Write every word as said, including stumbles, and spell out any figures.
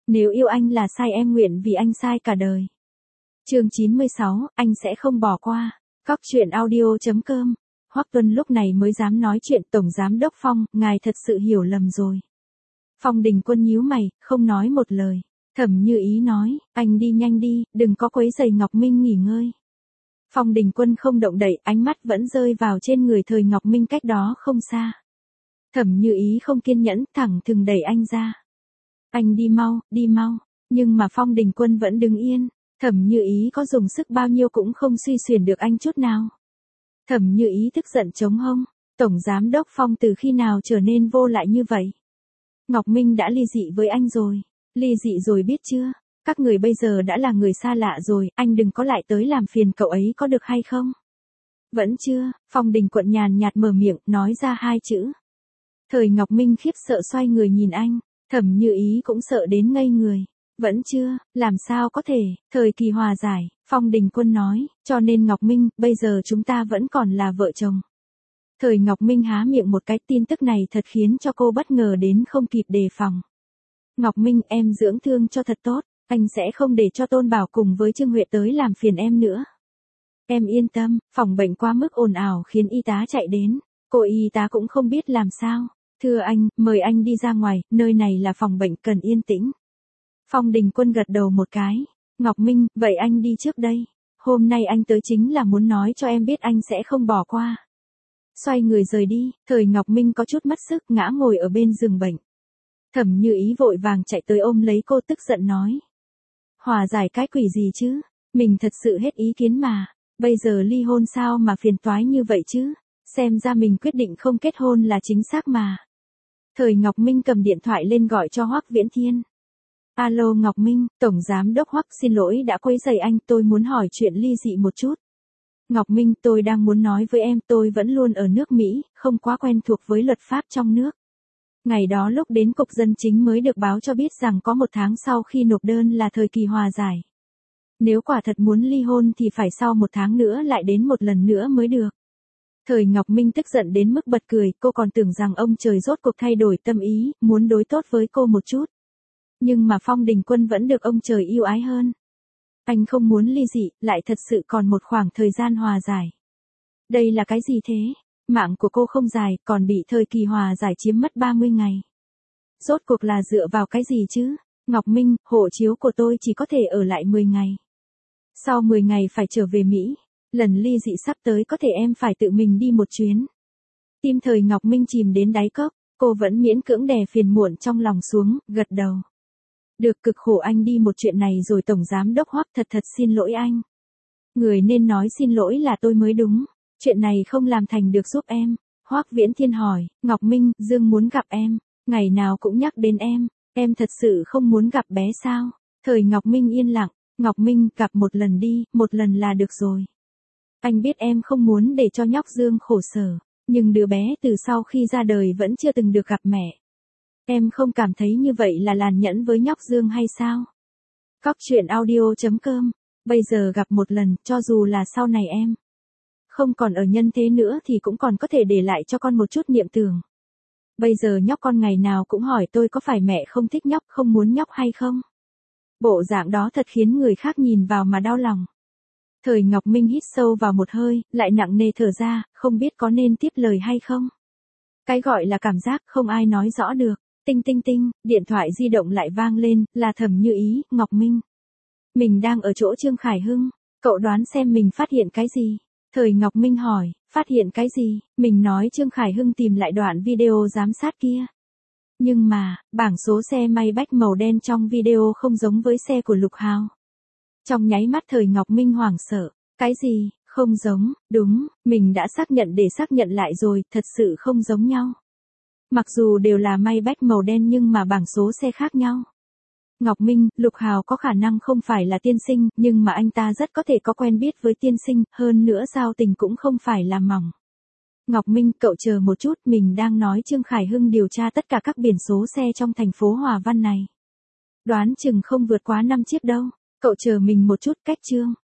Nếu yêu anh là sai em nguyện vì anh sai cả đời. Chương chín mươi sáu, anh sẽ không bỏ qua. Cóc truyện audio chấm com. Hoắc Tuân lúc này mới dám nói chuyện. Tổng giám đốc Phong, ngài thật sự hiểu lầm rồi. Phong Đình Quân nhíu mày, không nói một lời. Thẩm Như Ý nói, anh đi nhanh đi, đừng có quấy rầy Ngọc Minh nghỉ ngơi. Phong Đình Quân không động đậy, ánh mắt vẫn rơi vào trên người Thời Ngọc Minh cách đó không xa. Thẩm Như Ý không kiên nhẫn, thẳng thừng đẩy anh ra. Anh đi mau, đi mau. Nhưng mà Phong Đình Quân vẫn đứng yên. Thẩm Như Ý có dùng sức bao nhiêu cũng không suy xuyển được anh chút nào. Thẩm Như Ý tức giận chống hông. Tổng giám đốc Phong từ khi nào trở nên vô lại như vậy? Ngọc Minh đã ly dị với anh rồi. Ly dị rồi biết chưa? Các người bây giờ đã là người xa lạ rồi, anh đừng có lại tới làm phiền cậu ấy có được hay không? Vẫn chưa, Phong Đình Quận nhàn nhạt mở miệng, nói ra hai chữ. Thời Ngọc Minh khiếp sợ xoay người nhìn anh. Thẩm Như Ý cũng sợ đến ngây người. Vẫn chưa, làm sao có thể, thời kỳ hòa giải, Phong Đình Quân nói, cho nên Ngọc Minh, bây giờ chúng ta vẫn còn là vợ chồng. Thời Ngọc Minh há miệng một cái, tin tức này thật khiến cho cô bất ngờ đến không kịp đề phòng. Ngọc Minh, em dưỡng thương cho thật tốt, anh sẽ không để cho Tôn Bảo cùng với Trương Huệ tới làm phiền em nữa. Em yên tâm, phòng bệnh quá mức ồn ào khiến y tá chạy đến, cô y tá cũng không biết làm sao. Thưa anh, mời anh đi ra ngoài, nơi này là phòng bệnh cần yên tĩnh. Phong Đình Quân gật đầu một cái. Ngọc Minh, vậy anh đi trước đây. Hôm nay anh tới chính là muốn nói cho em biết anh sẽ không bỏ qua. Xoay người rời đi, Thời Ngọc Minh có chút mất sức ngã ngồi ở bên giường bệnh. Thẩm Như Ý vội vàng chạy tới ôm lấy cô tức giận nói. Hòa giải cái quỷ gì chứ? Mình thật sự hết ý kiến mà. Bây giờ ly hôn sao mà phiền toái như vậy chứ? Xem ra mình quyết định không kết hôn là chính xác mà. Thời Ngọc Minh cầm điện thoại lên gọi cho Hoắc Viễn Thiên. Alo Ngọc Minh, Tổng Giám đốc Hoắc xin lỗi đã quấy rầy anh, tôi muốn hỏi chuyện ly dị một chút. Ngọc Minh, tôi đang muốn nói với em, tôi vẫn luôn ở nước Mỹ, không quá quen thuộc với luật pháp trong nước. Ngày đó lúc đến Cục Dân Chính mới được báo cho biết rằng có một tháng sau khi nộp đơn là thời kỳ hòa giải. Nếu quả thật muốn ly hôn thì phải sau một tháng nữa lại đến một lần nữa mới được. Thời Ngọc Minh tức giận đến mức bật cười, cô còn tưởng rằng ông trời rốt cuộc thay đổi tâm ý, muốn đối tốt với cô một chút. Nhưng mà Phong Đình Quân vẫn được ông trời yêu ái hơn. Anh không muốn ly dị, lại thật sự còn một khoảng thời gian hòa giải. Đây là cái gì thế? Mạng của cô không dài, còn bị thời kỳ hòa giải chiếm mất ba mươi ngày. Rốt cuộc là dựa vào cái gì chứ? Ngọc Minh, hộ chiếu của tôi chỉ có thể ở lại mười ngày. Sau mười ngày phải trở về Mỹ. Lần ly dị sắp tới có thể em phải tự mình đi một chuyến. Tim Thời Ngọc Minh chìm đến đáy cốc, cô vẫn miễn cưỡng đè phiền muộn trong lòng xuống, gật đầu. Được, cực khổ anh đi một chuyện này rồi. Tổng Giám đốc Hoắc, thật thật xin lỗi anh. Người nên nói xin lỗi là tôi mới đúng. Chuyện này không làm thành được giúp em. Hoắc Viễn Thiên hỏi, Ngọc Minh, Dương muốn gặp em. Ngày nào cũng nhắc đến em. Em thật sự không muốn gặp bé sao? Thời Ngọc Minh yên lặng. Ngọc Minh, gặp một lần đi, một lần là được rồi. Anh biết em không muốn để cho nhóc Dương khổ sở. Nhưng đứa bé từ sau khi ra đời vẫn chưa từng được gặp mẹ. Em không cảm thấy như vậy là làn nhẫn với nhóc Dương hay sao? Cóc truyện audio chấm com. Bây giờ gặp một lần, cho dù là sau này em không còn ở nhân thế nữa thì cũng còn có thể để lại cho con một chút niệm tưởng. Bây giờ nhóc con ngày nào cũng hỏi tôi có phải mẹ không thích nhóc, không muốn nhóc hay không? Bộ dạng đó thật khiến người khác nhìn vào mà đau lòng. Thời Ngọc Minh hít sâu vào một hơi, lại nặng nề thở ra, không biết có nên tiếp lời hay không. Cái gọi là cảm giác không ai nói rõ được. Tinh tinh tinh, điện thoại di động lại vang lên, là Thẩm Như Ý. Ngọc Minh. Mình đang ở chỗ Trương Khải Hưng, cậu đoán xem mình phát hiện cái gì? Thời Ngọc Minh hỏi, phát hiện cái gì? Mình nói Trương Khải Hưng tìm lại đoạn video giám sát kia. Nhưng mà, bảng số xe Maybach màu đen trong video không giống với xe của Lục Hào. Trong nháy mắt Thời Ngọc Minh hoảng sợ, cái gì, không giống, đúng, mình đã xác nhận để xác nhận lại rồi, thật sự không giống nhau. Mặc dù đều là Maybach màu đen nhưng mà bảng số xe khác nhau. Ngọc Minh, Lục Hào có khả năng không phải là tiên sinh, nhưng mà anh ta rất có thể có quen biết với tiên sinh, hơn nữa giao tình cũng không phải là mỏng. Ngọc Minh, cậu chờ một chút, mình đang nói Trương Khải Hưng điều tra tất cả các biển số xe trong thành phố Hòa Văn này. Đoán chừng không vượt quá năm chiếc đâu, cậu chờ mình một chút, cách Trương